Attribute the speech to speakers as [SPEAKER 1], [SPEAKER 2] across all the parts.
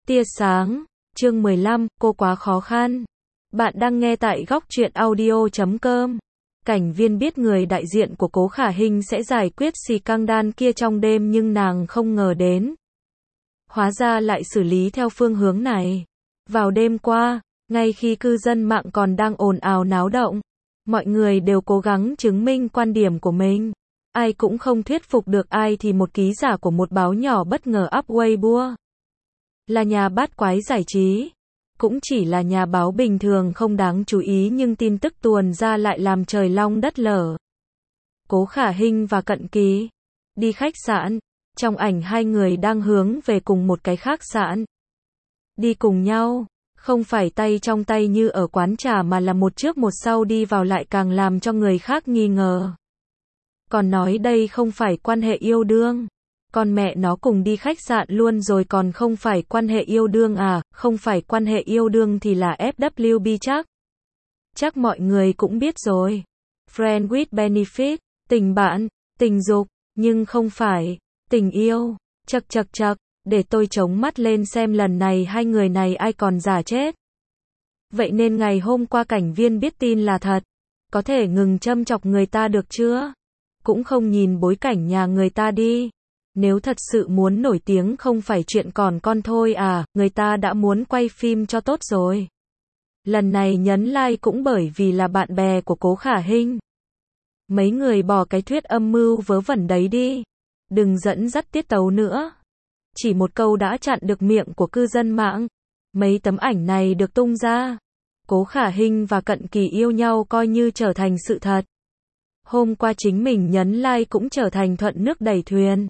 [SPEAKER 1] Tia sáng, chương 15, cô quá khó khăn. Bạn đang nghe tại góc truyện audio.com. Cảnh Viên biết người đại diện của Cố Khả Hinh sẽ giải quyết xì căng đan kia trong đêm nhưng nàng không ngờ đến. Hóa ra lại xử lý theo phương hướng này. Vào đêm qua, ngay khi cư dân mạng còn đang ồn ào náo động, mọi người đều cố gắng chứng minh quan điểm của mình. Ai cũng không thuyết phục được ai thì một ký giả của một báo nhỏ bất ngờ up Weibo. Là nhà bát quái giải trí. Cũng chỉ là nhà báo bình thường không đáng chú ý nhưng tin tức tuồn ra lại làm trời long đất lở. Cố Khả Hinh và Cận Kỳ đi khách sạn. Trong ảnh hai người đang hướng về cùng một cái khách sạn. Đi cùng nhau, không phải tay trong tay như ở quán trà mà là một trước một sau đi vào lại càng làm cho người khác nghi ngờ. Còn nói đây không phải quan hệ yêu đương. Con mẹ nó cùng đi khách sạn luôn rồi còn không phải quan hệ yêu đương à, không phải quan hệ yêu đương thì là FWB chắc. Chắc mọi người cũng biết rồi. Friend with benefit, tình bạn, tình dục, nhưng không phải tình yêu. Chậc chậc chậc, để tôi chống mắt lên xem lần này hai người này ai còn giả chết. Vậy nên ngày hôm qua Cảnh Viên biết tin là thật. Có thể ngừng châm chọc người ta được chưa? Cũng không nhìn bối cảnh nhà người ta đi. Nếu thật sự muốn nổi tiếng không phải chuyện còn con thôi à, người ta đã muốn quay phim cho tốt rồi. Lần này nhấn like cũng bởi vì là bạn bè của Cố Khả Hinh. Mấy người bỏ cái thuyết âm mưu vớ vẩn đấy đi. Đừng dẫn dắt tiết tấu nữa. Chỉ một câu đã chặn được miệng của cư dân mạng. Mấy tấm ảnh này được tung ra. Cố Khả Hinh và Cận Kỳ yêu nhau coi như trở thành sự thật. Hôm qua chính mình nhấn like cũng trở thành thuận nước đẩy thuyền.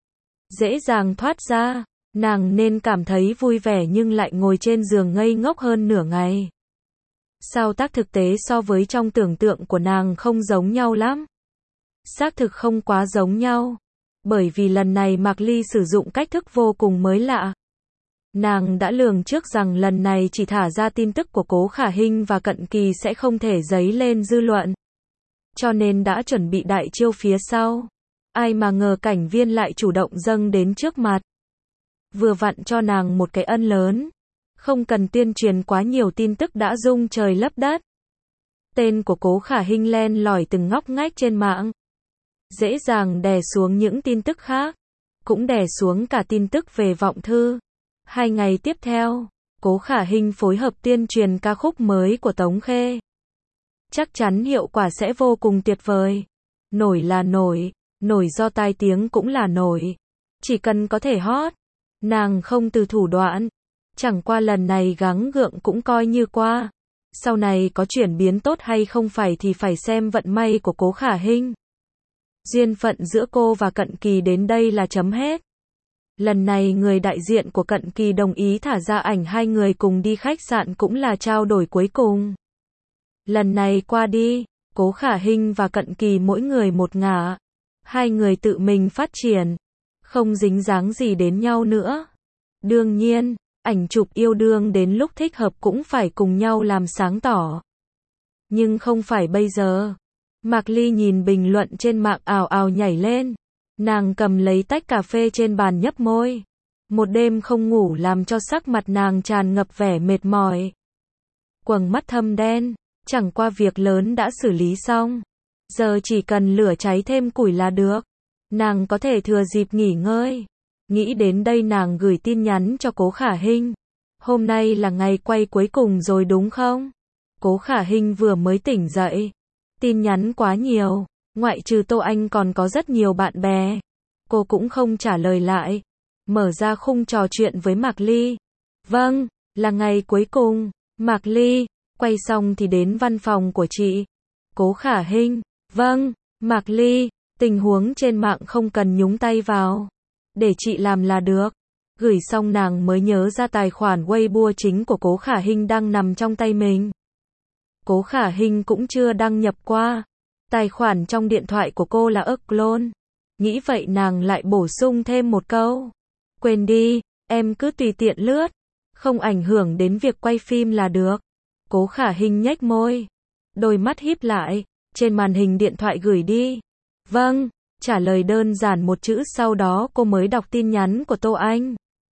[SPEAKER 1] Dễ dàng thoát ra, nàng nên cảm thấy vui vẻ nhưng lại ngồi trên giường ngây ngốc hơn nửa ngày. Sao tác thực tế so với trong tưởng tượng của nàng không giống nhau lắm? Xác thực không quá giống nhau. Bởi vì lần này Mạc Ly sử dụng cách thức vô cùng mới lạ. Nàng đã lường trước rằng lần này chỉ thả ra tin tức của Cố Khả Hinh và Cận Kỳ sẽ không thể dấy lên dư luận. Cho nên đã chuẩn bị đại chiêu phía sau. Ai mà ngờ Cảnh Viên lại chủ động dâng đến trước mặt. Vừa vặn cho nàng một cái ân lớn. Không cần tuyên truyền quá nhiều tin tức đã rung trời lấp đất. Tên của Cố Khả Hinh len lỏi từng ngóc ngách trên mạng. Dễ dàng đè xuống những tin tức khác. Cũng đè xuống cả tin tức về Vọng Thư. 2 ngày tiếp theo, Cố Khả Hinh phối hợp tuyên truyền ca khúc mới của Tống Khê. Chắc chắn hiệu quả sẽ vô cùng tuyệt vời. Nổi là nổi. Nổi do tai tiếng cũng là nổi. Chỉ cần có thể hot. Nàng không từ thủ đoạn. Chẳng qua lần này gắng gượng cũng coi như qua. Sau này có chuyển biến tốt hay không phải thì phải xem vận may của Cố Khả Hinh. Duyên phận giữa cô và Cận Kỳ đến đây là chấm hết. Lần này người đại diện của Cận Kỳ đồng ý thả ra ảnh hai người cùng đi khách sạn cũng là trao đổi cuối cùng. Lần này qua đi, Cố Khả Hinh và Cận Kỳ mỗi người một ngả. Hai người tự mình phát triển, không dính dáng gì đến nhau nữa. Đương nhiên, ảnh chụp yêu đương đến lúc thích hợp cũng phải cùng nhau làm sáng tỏ. Nhưng không phải bây giờ. Mạc Ly nhìn bình luận trên mạng ào ào nhảy lên. Nàng cầm lấy tách cà phê trên bàn nhấp môi. Một đêm không ngủ làm cho sắc mặt nàng tràn ngập vẻ mệt mỏi. Quầng mắt thâm đen, chẳng qua việc lớn đã xử lý xong. Giờ chỉ cần lửa cháy thêm củi là được. Nàng có thể thừa dịp nghỉ ngơi. Nghĩ đến đây nàng gửi tin nhắn cho Cố Khả Hinh. Hôm nay là ngày quay cuối cùng rồi đúng không? Cố Khả Hinh vừa mới tỉnh dậy. Tin nhắn quá nhiều. Ngoại trừ Tô Anh còn có rất nhiều bạn bè. Cô cũng không trả lời lại. Mở ra khung trò chuyện với Mạc Ly. Vâng, là ngày cuối cùng. Mạc Ly, quay xong thì đến văn phòng của chị. Cố Khả Hinh. Vâng, Mạc Ly, tình huống trên mạng không cần nhúng tay vào. Để chị làm là được. Gửi xong nàng mới nhớ ra tài khoản Weibo chính của Cố Khả Hinh đang nằm trong tay mình. Cố Khả Hinh cũng chưa đăng nhập qua. Tài khoản trong điện thoại của cô là clone. Nghĩ vậy nàng lại bổ sung thêm một câu. Quên đi, em cứ tùy tiện lướt. Không ảnh hưởng đến việc quay phim là được. Cố Khả Hinh nhếch môi. Đôi mắt híp lại. Trên màn hình điện thoại gửi đi. Vâng, trả lời đơn giản một chữ sau đó cô mới đọc tin nhắn của Tô Anh.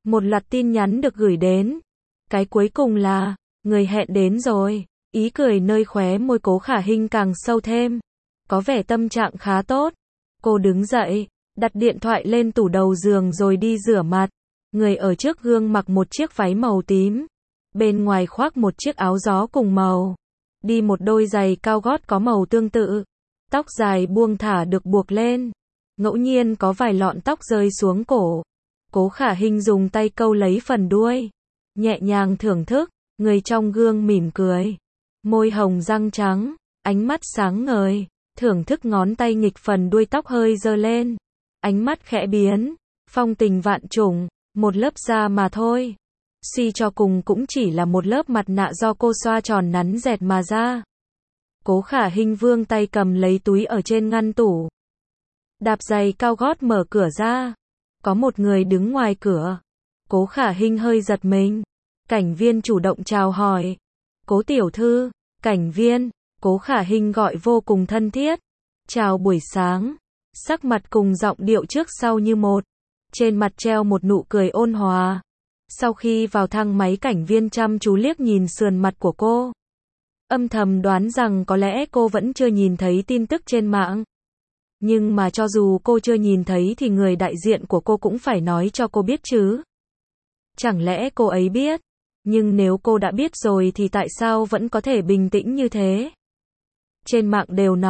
[SPEAKER 1] Một loạt tin nhắn được gửi đến. Cái cuối cùng là, người hẹn đến rồi. Ý cười nơi khóe môi Cố Khả Hinh càng sâu thêm. Có vẻ tâm trạng khá tốt. Cô đứng dậy, đặt điện thoại lên tủ đầu giường rồi đi rửa mặt. Người ở trước gương mặc một chiếc váy màu tím. Bên ngoài khoác một chiếc áo gió cùng màu. Đi một đôi giày cao gót có màu tương tự. Tóc dài buông thả được buộc lên. Ngẫu nhiên có vài lọn tóc rơi xuống cổ. Cố Khả Hinh dùng tay câu lấy phần đuôi. Nhẹ nhàng thưởng thức. Người trong gương mỉm cười. Môi hồng răng trắng. Ánh mắt sáng ngời. Thưởng thức ngón tay nghịch phần đuôi tóc hơi giơ lên. Ánh mắt khẽ biến. Phong tình vạn trùng. Một lớp da mà thôi. Suy cho cùng cũng chỉ là một lớp mặt nạ do cô xoa tròn nắn dẹt mà ra. Cố Khả Hinh vươn tay cầm lấy túi ở trên ngăn tủ. Đạp giày cao gót mở cửa ra. Có một người đứng ngoài cửa. Cố Khả Hinh hơi giật mình. Cảnh viên chủ động chào hỏi. Cố tiểu thư. Cảnh viên. Cố Khả Hinh gọi vô cùng thân thiết. Chào buổi sáng. Sắc mặt cùng giọng điệu trước sau như một. Trên mặt treo một nụ cười ôn hòa. Sau khi vào thang máy, cảnh viên chăm chú liếc nhìn sườn mặt của cô. Âm thầm đoán rằng có lẽ cô vẫn chưa nhìn thấy tin tức trên mạng. Nhưng mà cho dù cô chưa nhìn thấy thì người đại diện của cô cũng phải nói cho cô biết chứ. Chẳng lẽ cô ấy biết? Nhưng nếu cô đã biết rồi thì tại sao vẫn có thể bình tĩnh như thế? Trên mạng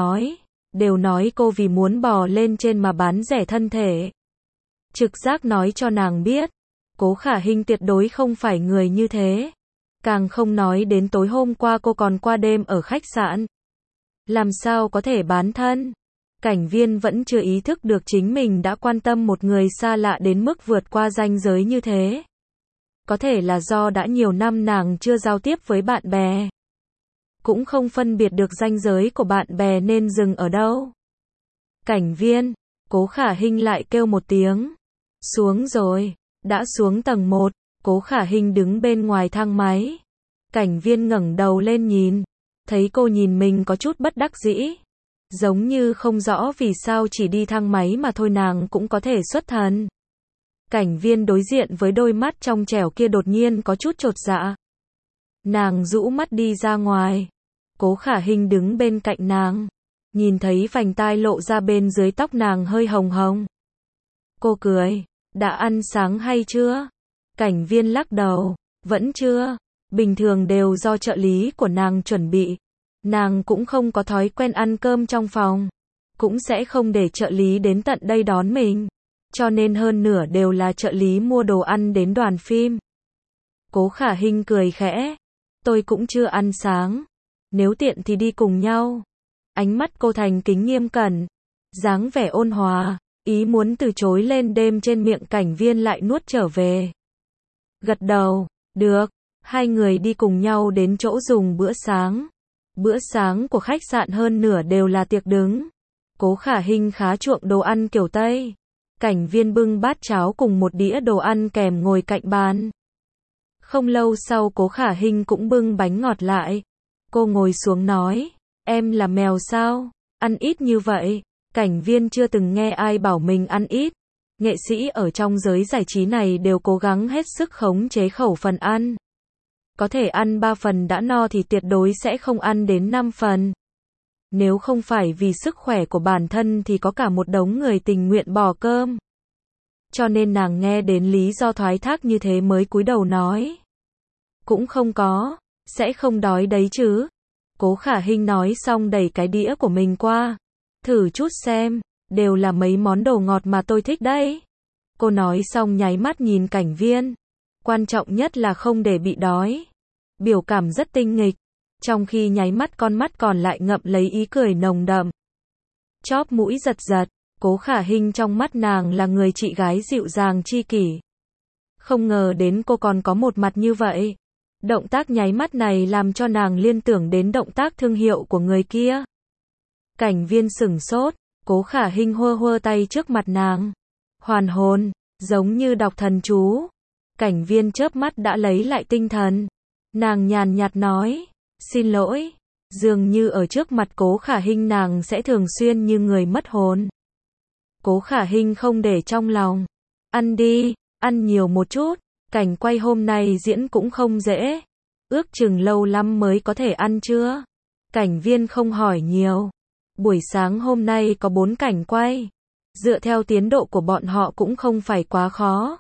[SPEAKER 1] đều nói cô vì muốn bò lên trên mà bán rẻ thân thể. Trực giác nói cho nàng biết. Cố Khả Hinh tuyệt đối không phải người như thế. Càng không nói đến tối hôm qua cô còn qua đêm ở khách sạn. Làm sao có thể bán thân? Cảnh viên vẫn chưa ý thức được chính mình đã quan tâm một người xa lạ đến mức vượt qua ranh giới như thế. Có thể là do đã nhiều năm nàng chưa giao tiếp với bạn bè. Cũng không phân biệt được ranh giới của bạn bè nên dừng ở đâu. Cảnh viên. Cố Khả Hinh lại kêu một tiếng. Xuống rồi. Đã xuống tầng 1, Cố Khả Hinh đứng bên ngoài thang máy. Cảnh viên ngẩng đầu lên nhìn. Thấy cô nhìn mình có chút bất đắc dĩ. Giống như không rõ vì sao chỉ đi thang máy mà thôi nàng cũng có thể xuất thần. Cảnh viên đối diện với đôi mắt trong trẻo kia đột nhiên có chút chột dạ. Nàng rũ mắt đi ra ngoài. Cố Khả Hinh đứng bên cạnh nàng. Nhìn thấy vành tai lộ ra bên dưới tóc nàng hơi hồng hồng. Cô cười. Đã ăn sáng hay chưa? Cảnh viên lắc đầu. Vẫn chưa. Bình thường đều do trợ lý của nàng chuẩn bị. Nàng cũng không có thói quen ăn cơm trong phòng. Cũng sẽ không để trợ lý đến tận đây đón mình. Cho nên hơn nửa đều là trợ lý mua đồ ăn đến đoàn phim. Cố Khả Hinh cười khẽ. Tôi cũng chưa ăn sáng. Nếu tiện thì đi cùng nhau. Ánh mắt cô thành kính nghiêm cẩn. Dáng vẻ ôn hòa. Ý muốn từ chối lên đêm trên miệng cảnh viên lại nuốt trở về. Gật đầu. Được. Hai người đi cùng nhau đến chỗ dùng bữa sáng. Bữa sáng của khách sạn hơn nửa đều là tiệc đứng. Cố Khả Hinh khá chuộng đồ ăn kiểu Tây. Cảnh viên bưng bát cháo cùng một đĩa đồ ăn kèm ngồi cạnh bàn. Không lâu sau Cố Khả Hinh cũng bưng bánh ngọt lại. Cô ngồi xuống nói. Em là mèo sao? Ăn ít như vậy. Cảnh viên chưa từng nghe ai bảo mình ăn ít. Nghệ sĩ ở trong giới giải trí này đều cố gắng hết sức khống chế khẩu phần ăn. Có thể ăn 3 phần đã no thì tuyệt đối sẽ không ăn đến 5 phần. Nếu không phải vì sức khỏe của bản thân thì có cả một đống người tình nguyện bỏ cơm. Cho nên nàng nghe đến lý do thoái thác như thế mới cúi đầu nói. Cũng không có, sẽ không đói đấy chứ. Cố Khả Hinh nói xong đẩy cái đĩa của mình qua. Thử chút xem, đều là mấy món đồ ngọt mà tôi thích đấy. Cô nói xong nháy mắt nhìn cảnh viên. Quan trọng nhất là không để bị đói. Biểu cảm rất tinh nghịch. Trong khi nháy mắt con mắt còn lại ngậm lấy ý cười nồng đậm. Chóp mũi giật giật. Cố Khả Hinh trong mắt nàng là người chị gái dịu dàng tri kỷ. Không ngờ đến cô còn có một mặt như vậy. Động tác nháy mắt này làm cho nàng liên tưởng đến động tác thương hiệu của người kia. Cảnh viên sửng sốt. Cố Khả Hinh hơ hơ tay trước mặt nàng. Hoàn hồn, giống như đọc thần chú. Cảnh viên chớp mắt đã lấy lại tinh thần. Nàng nhàn nhạt nói. Xin lỗi. Dường như ở trước mặt Cố Khả Hinh nàng sẽ thường xuyên như người mất hồn. Cố Khả Hinh không để trong lòng. Ăn đi, ăn nhiều một chút. Cảnh quay hôm nay diễn cũng không dễ. Ước chừng lâu lắm mới có thể ăn chưa? Cảnh viên không hỏi nhiều. Buổi sáng hôm nay có 4 cảnh quay. Dựa theo tiến độ của bọn họ cũng không phải quá khó.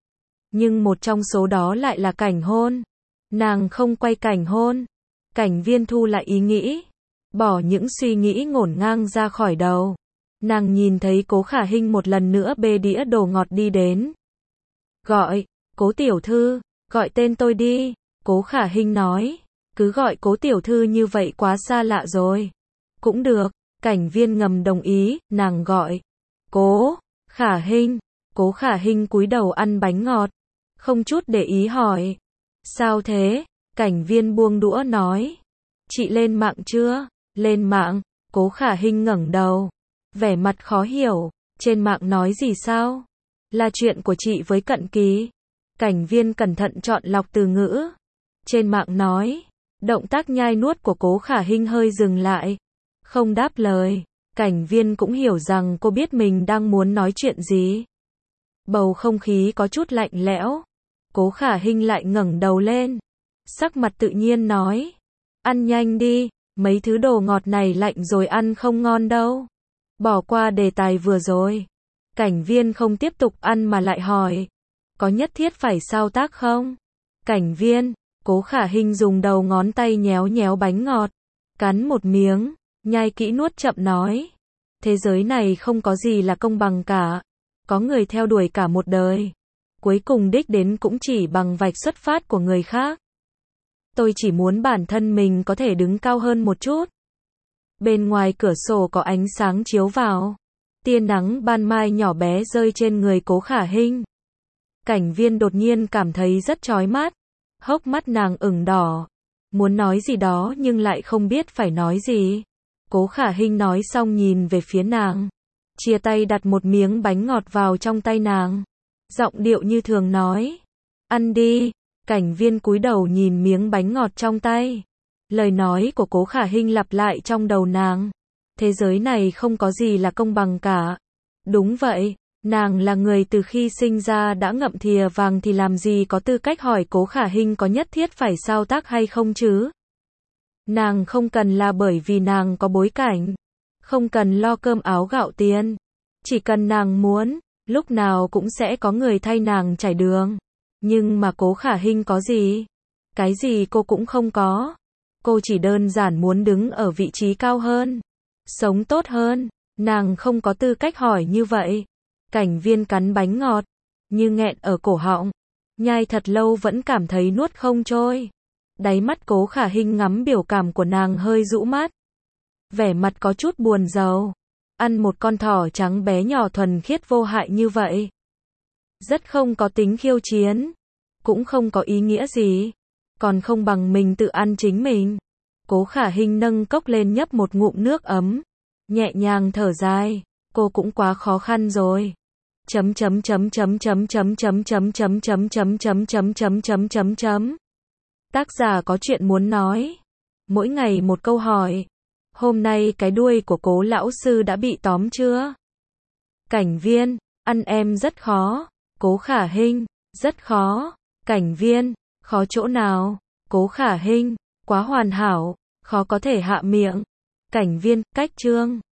[SPEAKER 1] Nhưng một trong số đó lại là cảnh hôn. Nàng không quay cảnh hôn. Cảnh viên thu lại ý nghĩ. Bỏ những suy nghĩ ngổn ngang ra khỏi đầu. Nàng nhìn thấy Cố Khả Hinh một lần nữa bê đĩa đồ ngọt đi đến. Gọi, Cố tiểu thư, gọi tên tôi đi. Cố Khả Hinh nói. Cứ gọi Cố tiểu thư như vậy quá xa lạ rồi. Cũng được, cảnh viên ngầm đồng ý, nàng gọi. Cố Khả Hinh. Cố Khả Hinh cúi đầu ăn bánh ngọt. Không chút để ý hỏi. Sao thế? Cảnh viên buông đũa nói. Chị lên mạng chưa? Lên mạng. Cố Khả Hinh ngẩng đầu. Vẻ mặt khó hiểu. Trên mạng nói gì sao? Là chuyện của chị với Cận Kỳ. Cảnh viên cẩn thận chọn lọc từ ngữ. Trên mạng nói. Động tác nhai nuốt của Cố Khả Hinh hơi dừng lại. Không đáp lời. Cảnh viên cũng hiểu rằng cô biết mình đang muốn nói chuyện gì. Bầu không khí có chút lạnh lẽo. Cố Khả Hinh lại ngẩng đầu lên. Sắc mặt tự nhiên nói. Ăn nhanh đi, mấy thứ đồ ngọt này lạnh rồi ăn không ngon đâu. Bỏ qua đề tài vừa rồi. Cảnh viên không tiếp tục ăn mà lại hỏi. Có nhất thiết phải sao tác không? Cảnh viên, Cố Khả Hinh dùng đầu ngón tay nhéo nhéo bánh ngọt. Cắn một miếng, nhai kỹ nuốt chậm nói. Thế giới này không có gì là công bằng cả. Có người theo đuổi cả một đời. Cuối cùng đích đến cũng chỉ bằng vạch xuất phát của người khác. Tôi chỉ muốn bản thân mình có thể đứng cao hơn một chút. Bên ngoài cửa sổ có ánh sáng chiếu vào. Tia nắng ban mai nhỏ bé rơi trên người Cố Khả Hinh. Cảnh viên đột nhiên cảm thấy rất chói mắt. Hốc mắt nàng ửng đỏ. Muốn nói gì đó nhưng lại không biết phải nói gì. Cố Khả Hinh nói xong nhìn về phía nàng. Chia tay đặt một miếng bánh ngọt vào trong tay nàng. Giọng điệu như thường nói. Ăn đi. Cảnh viên cúi đầu nhìn miếng bánh ngọt trong tay. Lời nói của Cố Khả Hinh lặp lại trong đầu nàng. Thế giới này không có gì là công bằng cả. Đúng vậy, nàng là người từ khi sinh ra đã ngậm thìa vàng thì làm gì có tư cách hỏi Cố Khả Hinh có nhất thiết phải sao tác hay không chứ. Nàng không cần là bởi vì nàng có bối cảnh. Không cần lo cơm áo gạo tiền. Chỉ cần nàng muốn, lúc nào cũng sẽ có người thay nàng trải đường. Nhưng mà Cố Khả Hinh có gì? Cái gì cô cũng không có. Cô chỉ đơn giản muốn đứng ở vị trí cao hơn. Sống tốt hơn. Nàng không có tư cách hỏi như vậy. Cảnh viên cắn bánh ngọt. Như nghẹn ở cổ họng. Nhai thật lâu vẫn cảm thấy nuốt không trôi. Đáy mắt Cố Khả Hinh ngắm biểu cảm của nàng hơi rũ mắt. Vẻ mặt có chút buồn rầu. Ăn một con thỏ trắng bé nhỏ thuần khiết vô hại như vậy. Rất không có tính khiêu chiến. Cũng không có ý nghĩa gì. Còn không bằng mình tự ăn chính mình. Cố Khả Hinh nâng cốc lên nhấp một ngụm nước ấm. Nhẹ nhàng thở dài. Cô cũng quá khó khăn rồi. Tác giả có chuyện muốn nói. Mỗi ngày một câu hỏi. Hôm nay cái đuôi của Cố lão sư đã bị tóm chưa? Cảnh viên, ăn em rất khó. Cố Khả Hinh, rất khó. Cảnh viên, khó chỗ nào? Cố Khả Hinh, quá hoàn hảo, khó có thể hạ miệng. Cảnh viên, cách chương.